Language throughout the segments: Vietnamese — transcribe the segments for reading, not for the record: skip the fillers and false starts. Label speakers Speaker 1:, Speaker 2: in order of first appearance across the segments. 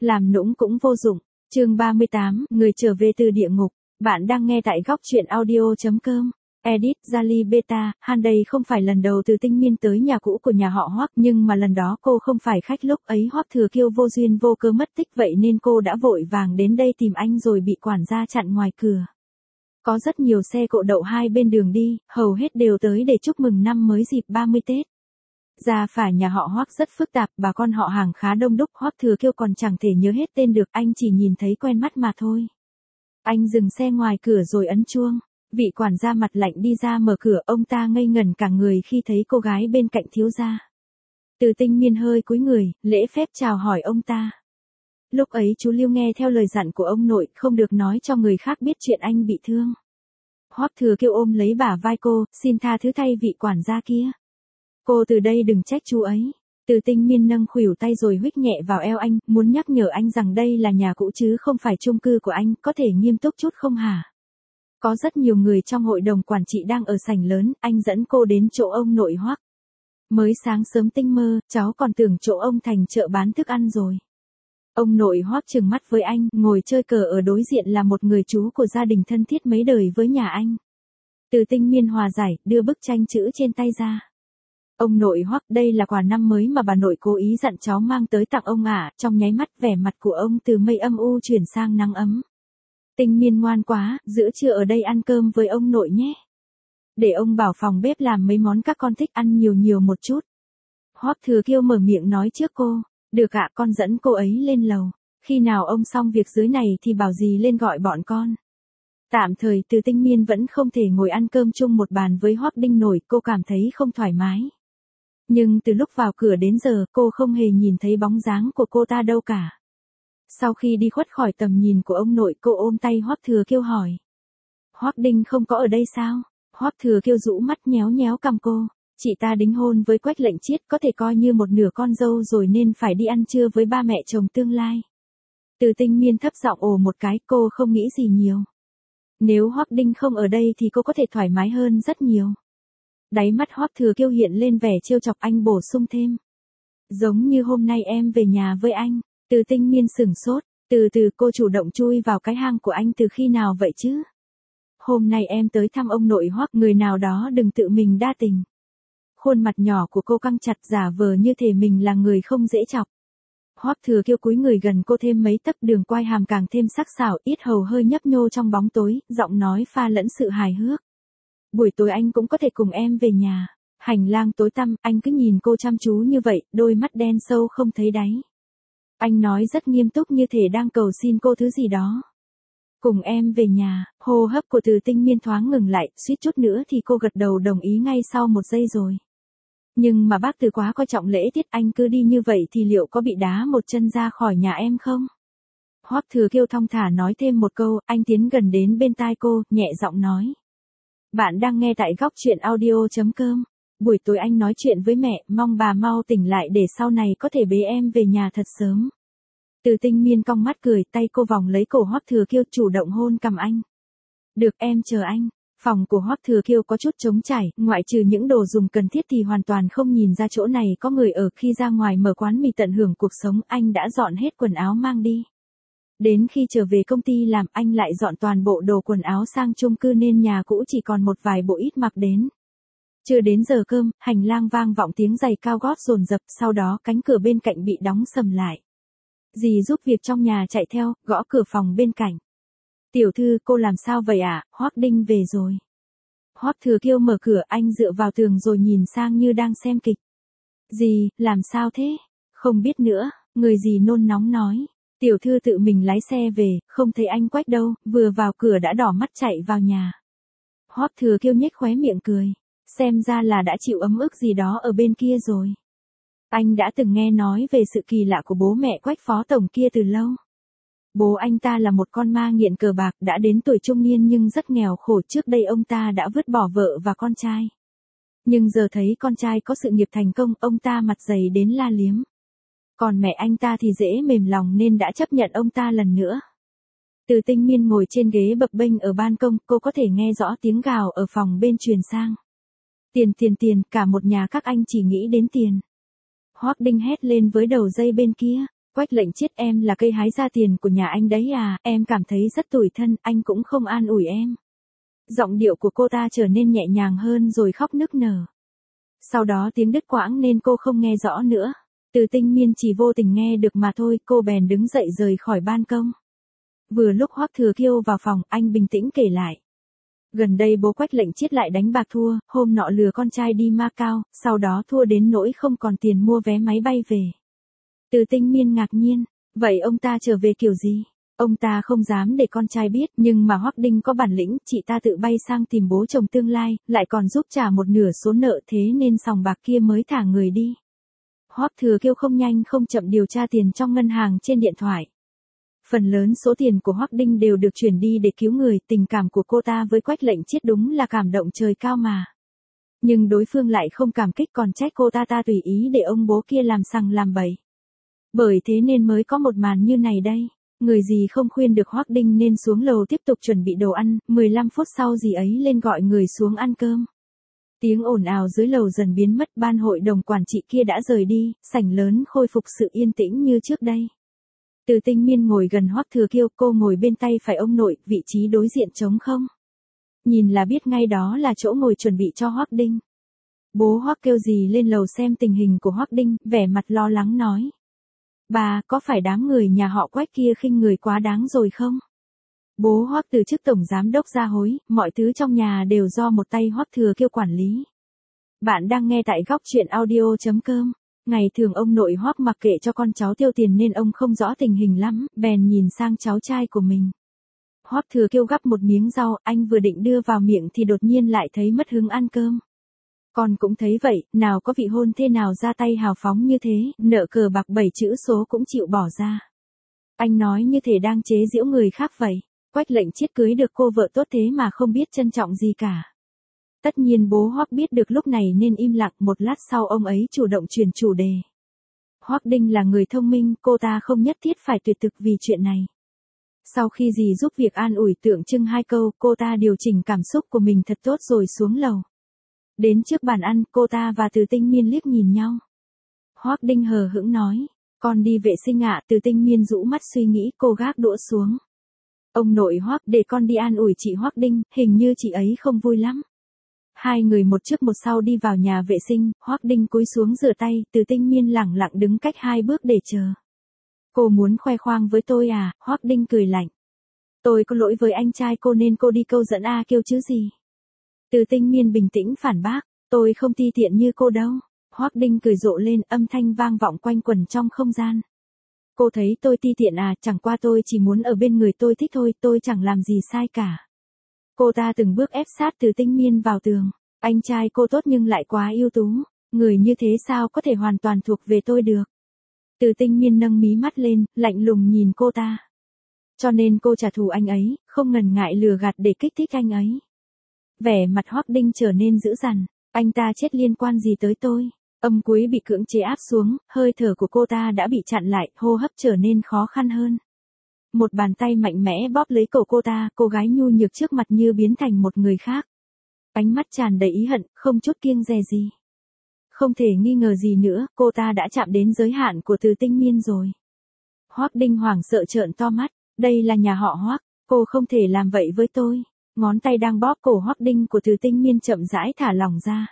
Speaker 1: Làm nũng cũng vô dụng. Chương 38, người trở về từ địa ngục. Bạn đang nghe tại góc truyện audio.com. Edit Jali Beta, Han đây không phải lần đầu Từ Tinh Miên tới nhà cũ của nhà họ Hoắc, nhưng mà lần đó cô không phải khách, lúc ấy Hoắc Thừa Kiêu vô duyên vô cớ mất tích, vậy nên cô đã vội vàng đến đây tìm anh rồi bị quản gia chặn ngoài cửa. Có rất nhiều xe cộ đậu hai bên đường đi, hầu hết đều tới để chúc mừng năm mới dịp 30 Tết. Gia phả nhà họ Hoắc rất phức tạp, bà con họ hàng khá đông đúc, Hoắc Thừa Kiêu còn chẳng thể nhớ hết tên được, anh chỉ nhìn thấy quen mắt mà thôi. Anh dừng xe ngoài cửa rồi ấn chuông. Vị quản gia mặt lạnh đi ra mở cửa, ông ta ngây ngẩn cả người khi thấy cô gái bên cạnh thiếu gia. Từ Tinh Miên hơi cúi người, lễ phép chào hỏi ông ta. Lúc ấy chú Liêu nghe theo lời dặn của ông nội, không được nói cho người khác biết chuyện anh bị thương. Hoắc Thừa Kiêu ôm lấy bả vai cô, xin tha thứ thay vị quản gia kia. Cô từ đây đừng trách chú ấy. Từ Tinh Miên nâng khuỷu tay rồi huých nhẹ vào eo anh, muốn nhắc nhở anh rằng đây là nhà cũ chứ không phải chung cư của anh, có thể nghiêm túc chút không hả? Có rất nhiều người trong hội đồng quản trị đang ở sảnh lớn, anh dẫn cô đến chỗ ông nội Hoắc. Mới sáng sớm tinh mơ, cháu còn tưởng chỗ ông thành chợ bán thức ăn rồi. Ông nội Hoắc trừng mắt với anh, ngồi chơi cờ ở đối diện là một người chú của gia đình thân thiết mấy đời với nhà anh. Từ Tinh Miên hòa giải, đưa bức tranh chữ trên tay ra. Ông nội Hoắc, đây là quà năm mới mà bà nội cố ý dặn cháu mang tới tặng ông ạ. Trong nháy mắt vẻ mặt của ông từ mây âm u chuyển sang nắng ấm. Tinh Miên ngoan quá, giữa trưa ở đây ăn cơm với ông nội nhé. Để ông bảo phòng bếp làm mấy món các con thích ăn nhiều nhiều một chút. Hoắc Thừa Kiêu mở miệng nói trước cô. Được ạ, con dẫn cô ấy lên lầu. Khi nào ông xong việc dưới này thì bảo gì lên gọi bọn con. Tạm thời Từ Tinh Miên vẫn không thể ngồi ăn cơm chung một bàn với Hoắc Đinh nổi, cô cảm thấy không thoải mái. Nhưng từ lúc vào cửa đến giờ cô không hề nhìn thấy bóng dáng của cô ta đâu cả. Sau khi đi khuất khỏi tầm nhìn của ông nội, cô ôm tay Hoắc Thừa Kiêu hỏi. Hoắc Đinh không có ở đây sao? Hoắc Thừa Kiêu rũ mắt nhéo nhéo cằm cô. Chị ta đính hôn với Quách Lệnh Chiết, có thể coi như một nửa con dâu rồi nên phải đi ăn trưa với ba mẹ chồng tương lai. Từ Tinh Miên thấp giọng ồ một cái, cô không nghĩ gì nhiều. Nếu Hoắc Đinh không ở đây thì cô có thể thoải mái hơn rất nhiều. Đáy mắt Hoắc Thừa Kiêu hiện lên vẻ trêu chọc, anh bổ sung thêm. Giống như hôm nay em về nhà với anh. Từ Tinh Miên sửng sốt, từ từ cô chủ động chui vào cái hang của anh từ khi nào vậy chứ? Hôm nay em tới thăm ông nội Hoắc, người nào đó đừng tự mình đa tình. Khuôn mặt nhỏ của cô căng chặt, giả vờ như thể mình là người không dễ chọc. Hoắc Thừa Kiêu cúi người gần cô thêm mấy tấc, đường quai hàm càng thêm sắc sảo, yết hầu hơi nhấp nhô trong bóng tối, giọng nói pha lẫn sự hài hước. Buổi tối anh cũng có thể cùng em về nhà. Hành lang tối tăm, anh cứ nhìn cô chăm chú như vậy, đôi mắt đen sâu không thấy đáy. Anh nói rất nghiêm túc như thể đang cầu xin cô thứ gì đó. Cùng em về nhà. Hô hấp của Từ Tinh Miên thoáng ngừng lại, suýt chút nữa thì cô gật đầu đồng ý ngay sau một giây rồi. Nhưng mà bác Từ quá coi trọng lễ tiết, anh cứ đi như vậy thì liệu có bị đá một chân ra khỏi nhà em không? Hoắc Thừa Kiêu thong thả nói thêm một câu, anh tiến gần đến bên tai cô, nhẹ giọng nói. Bạn đang nghe tại góc truyện audio.com. Buổi tối anh nói chuyện với mẹ, mong bà mau tỉnh lại để sau này có thể bế em về nhà thật sớm. Từ Tinh Miên cong mắt cười, tay cô vòng lấy cổ Hoắc Thừa Kiêu, chủ động hôn cằm anh. Được, em chờ anh. Phòng của Hoắc Thừa Kiêu có chút trống trải, ngoại trừ những đồ dùng cần thiết thì hoàn toàn không nhìn ra chỗ này có người ở. Khi ra ngoài mở quán mì tận hưởng cuộc sống, anh đã dọn hết quần áo mang đi. Đến khi trở về công ty làm, anh lại dọn toàn bộ đồ quần áo sang chung cư nên nhà cũ chỉ còn một vài bộ ít mặc đến. Chưa đến giờ cơm, hành lang vang vọng tiếng giày cao gót dồn dập, sau đó cánh cửa bên cạnh bị đóng sầm lại. Dì giúp việc trong nhà chạy theo, gõ cửa phòng bên cạnh. Tiểu thư, cô làm sao vậy ạ? Hoắc Đinh về rồi. Hoắc Thừa Kiêu mở cửa, anh dựa vào tường rồi nhìn sang như đang xem kịch. Dì, làm sao thế? Không biết nữa, người dì nôn nóng nói. Tiểu thư tự mình lái xe về, không thấy anh Quách đâu, vừa vào cửa đã đỏ mắt chạy vào nhà. Hoắc Thừa Kiêu nhếch khóe miệng cười. Xem ra là đã chịu ấm ức gì đó ở bên kia rồi. Anh đã từng nghe nói về sự kỳ lạ của bố mẹ Quách phó tổng kia từ lâu. Bố anh ta là một con ma nghiện cờ bạc, đã đến tuổi trung niên nhưng rất nghèo khổ, trước đây ông ta đã vứt bỏ vợ và con trai. Nhưng giờ thấy con trai có sự nghiệp thành công, ông ta mặt dày đến la liếm. Còn mẹ anh ta thì dễ mềm lòng nên đã chấp nhận ông ta lần nữa. Từ Tinh Miên ngồi trên ghế bập bênh ở ban công, cô có thể nghe rõ tiếng gào ở phòng bên truyền sang. Tiền, cả một nhà các anh chỉ nghĩ đến tiền. Hoắc Đinh hét lên với đầu dây bên kia. Quách Lệnh Chiết, em là cây hái ra tiền của nhà anh đấy à, em cảm thấy rất tủi thân, anh cũng không an ủi em. Giọng điệu của cô ta trở nên nhẹ nhàng hơn rồi khóc nức nở. Sau đó tiếng đứt quãng nên cô không nghe rõ nữa. Từ Tinh Miên chỉ vô tình nghe được mà thôi, cô bèn đứng dậy rời khỏi ban công. Vừa lúc Hoắc Thừa Kiêu vào phòng, anh bình tĩnh kể lại. Gần đây bố Quách Lệnh Chiết lại đánh bạc thua, hôm nọ lừa con trai đi Macau, sau đó thua đến nỗi không còn tiền mua vé máy bay về. Từ Tinh Miên ngạc nhiên, vậy ông ta trở về kiểu gì? Ông ta không dám để con trai biết, nhưng mà Hoắc Đinh có bản lĩnh, chị ta tự bay sang tìm bố chồng tương lai, lại còn giúp trả một nửa số nợ, thế nên sòng bạc kia mới thả người đi. Hoắc Thừa Kiêu không nhanh không chậm điều tra tiền trong ngân hàng trên điện thoại. Phần lớn số tiền của Hoắc Đinh đều được chuyển đi để cứu người, tình cảm của cô ta với Quách Lệnh Chiết đúng là cảm động trời cao mà. Nhưng đối phương lại không cảm kích còn trách cô ta tùy ý để ông bố kia làm sằng làm bậy. Bởi thế nên mới có một màn như này đây. Người gì không khuyên được Hoắc Đinh nên xuống lầu tiếp tục chuẩn bị đồ ăn, 15 phút sau dì ấy lên gọi người xuống ăn cơm. Tiếng ồn ào dưới lầu dần biến mất, ban hội đồng quản trị kia đã rời đi, sảnh lớn khôi phục sự yên tĩnh như trước đây. Từ Tinh Miên ngồi gần Hoắc Thừa Kiêu, cô ngồi bên tay phải ông nội, vị trí đối diện trống không. Nhìn là biết ngay đó là chỗ ngồi chuẩn bị cho Hoắc Đinh. Bố Hoắc kêu dì lên lầu xem tình hình của Hoắc Đinh, vẻ mặt lo lắng nói. Bà, có phải đám người nhà họ Quách kia khinh người quá đáng rồi không? Bố Hoắc từ chức tổng giám đốc ra hối, mọi thứ trong nhà đều do một tay Hoắc Thừa Kiêu quản lý. Bạn đang nghe tại góc truyện audio.com. Ngày thường ông nội Hoắc mặc kệ cho con cháu tiêu tiền nên ông không rõ tình hình lắm, bèn nhìn sang cháu trai của mình. Hoắc Thừa Kiêu gắp một miếng rau, anh vừa định đưa vào miệng thì đột nhiên lại thấy mất hứng ăn cơm. Con cũng thấy vậy, nào có vị hôn thê nào ra tay hào phóng như thế, nợ cờ bạc 7 chữ số cũng chịu bỏ ra. Anh nói như thể đang chế giễu người khác vậy. Quách Lệnh Chiết cưới được cô vợ tốt thế mà không biết trân trọng gì cả. Tất nhiên bố Hoắc biết được lúc này nên im lặng, một lát sau ông ấy chủ động chuyển chủ đề. Hoắc Đinh là người thông minh, cô ta không nhất thiết phải tuyệt thực vì chuyện này. Sau khi dì giúp việc an ủi tượng trưng 2 câu, cô ta điều chỉnh cảm xúc của mình thật tốt rồi xuống lầu. Đến trước bàn ăn, cô ta và Từ Tinh Miên liếc nhìn nhau. Hoắc Đinh hờ hững nói, con đi vệ sinh ạ. Từ Tinh Miên rũ mắt suy nghĩ, cô gác đũa xuống. Ông nội Hoắc, để con đi an ủi chị Hoắc Đinh, hình như chị ấy không vui lắm. Hai người một trước một sau đi vào nhà vệ sinh, Hoắc Đinh cúi xuống rửa tay, Từ Tinh Miên lẳng lặng đứng cách 2 bước để chờ. Cô muốn khoe khoang với tôi à? Hoắc Đinh cười lạnh. Tôi có lỗi với anh trai cô nên cô đi câu dẫn A Kiêu chứ gì. Từ Tinh Miên bình tĩnh phản bác, tôi không ti tiện như cô đâu. Hoắc Đinh cười rộ lên, âm thanh vang vọng quanh quẩn trong không gian. Cô thấy tôi ti tiện à? Chẳng qua tôi chỉ muốn ở bên người tôi thích thôi, tôi chẳng làm gì sai cả. Cô ta từng bước ép sát Từ Tinh Miên vào tường. Anh trai cô tốt nhưng lại quá ưu tú. Người như thế sao có thể hoàn toàn thuộc về tôi được. Từ Tinh Miên nâng mí mắt lên, lạnh lùng nhìn cô ta. Cho nên cô trả thù anh ấy, không ngần ngại lừa gạt để kích thích anh ấy. Vẻ mặt Hoắc Đinh trở nên dữ dằn. Anh ta chết liên quan gì tới tôi? Âm cuối bị cưỡng chế áp xuống, hơi thở của cô ta đã bị chặn lại, hô hấp trở nên khó khăn hơn. Một bàn tay mạnh mẽ bóp lấy cổ cô ta, cô gái nhu nhược trước mặt như biến thành một người khác. Ánh mắt tràn đầy ý hận, không chút kiêng dè gì. Không thể nghi ngờ gì nữa, cô ta đã chạm đến giới hạn của Từ Tinh Miên rồi. Hoắc Đinh hoảng sợ trợn to mắt, đây là nhà họ Hoắc, cô không thể làm vậy với tôi. Ngón tay đang bóp cổ Hoắc Đinh của Từ Tinh Miên chậm rãi thả lỏng ra.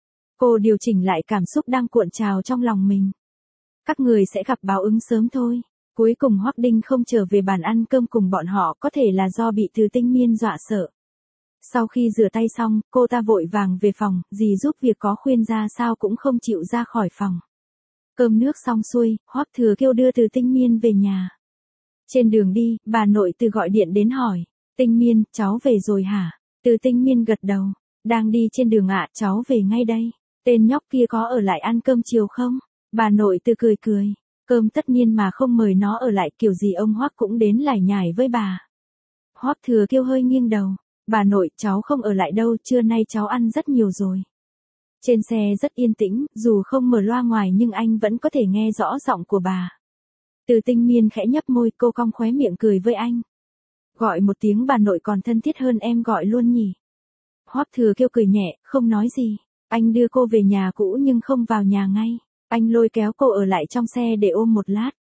Speaker 1: Cô điều chỉnh lại cảm xúc đang cuộn trào trong lòng mình. Các người sẽ gặp báo ứng sớm thôi. Cuối cùng Hoắc Đinh không trở về bàn ăn cơm cùng bọn họ, có thể là do bị Từ Tinh Miên dọa sợ. Sau khi rửa tay xong, cô ta vội vàng về phòng, dì giúp việc có khuyên ra sao cũng không chịu ra khỏi phòng. Cơm nước xong xuôi, Hoắc Thừa Kiêu đưa Từ Tinh Miên về nhà. Trên đường đi, bà nội Từ gọi điện đến hỏi, Tinh Miên, cháu về rồi hả? Từ Tinh Miên gật đầu, đang đi trên đường ạ, cháu về ngay đây. Tên nhóc kia có ở lại ăn cơm chiều không? Bà nội Từ cười cười, cơm tất nhiên mà không mời nó ở lại, kiểu gì ông Hoắc cũng đến lải nhải với bà. Hoắc Thừa Kiêu hơi nghiêng đầu, bà nội, cháu không ở lại đâu, trưa nay cháu ăn rất nhiều rồi. Trên xe rất yên tĩnh, dù không mở loa ngoài nhưng anh vẫn có thể nghe rõ giọng của bà. Từ Tinh Miên khẽ nhấp môi, cô cong khóe miệng cười với anh. Gọi một tiếng bà nội còn thân thiết hơn em gọi luôn nhỉ. Hoắc Thừa Kiêu cười nhẹ, không nói gì. Anh đưa cô về nhà cũ nhưng không vào nhà ngay. Anh lôi kéo cô ở lại trong xe để ôm một lát.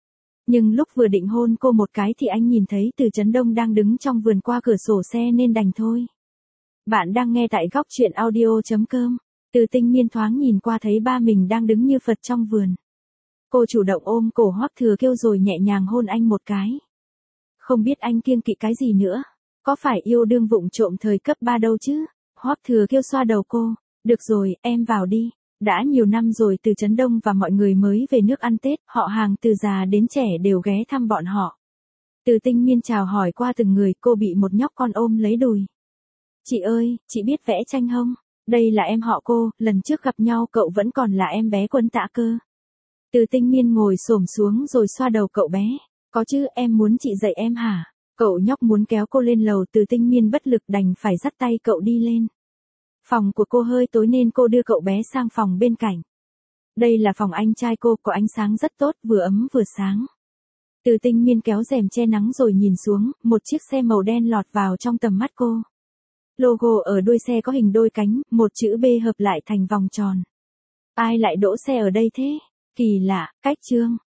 Speaker 1: Nhưng lúc vừa định hôn cô một cái thì anh nhìn thấy Từ Chấn Đông đang đứng trong vườn qua cửa sổ xe nên đành thôi. Bạn đang nghe tại góc chuyện audio.com. Từ Tinh Miên thoáng nhìn qua thấy ba mình đang đứng như Phật trong vườn. Cô chủ động ôm cổ Hoắc Thừa Kiêu rồi nhẹ nhàng hôn anh một cái. Không biết anh kiêng kỵ cái gì nữa. Có phải yêu đương vụng trộm thời cấp 3 đâu chứ? Hoắc Thừa Kiêu xoa đầu cô. Được rồi, em vào đi. Đã nhiều năm rồi Từ Chấn Đông và mọi người mới về nước ăn Tết, họ hàng từ già đến trẻ đều ghé thăm bọn họ. Từ Tinh Miên chào hỏi qua từng người, cô bị một nhóc con ôm lấy đùi. Chị ơi, chị biết vẽ tranh không? Đây là em họ cô, lần trước gặp nhau cậu vẫn còn là em bé Quân Tạ cơ. Từ Tinh Miên ngồi xổm xuống rồi xoa đầu cậu bé. Có chứ, em muốn chị dạy em hả? Cậu nhóc muốn kéo cô lên lầu, Từ Tinh Miên bất lực đành phải dắt tay cậu đi lên. Phòng của cô hơi tối nên cô đưa cậu bé sang phòng bên cạnh. Đây là phòng anh trai cô, có ánh sáng rất tốt, vừa ấm vừa sáng. Từ Tinh Miên kéo rèm che nắng rồi nhìn xuống, một chiếc xe màu đen lọt vào trong tầm mắt cô. Logo ở đuôi xe có hình đôi cánh, một chữ B hợp lại thành vòng tròn. Ai lại đỗ xe ở đây thế? Kỳ lạ, cách trương.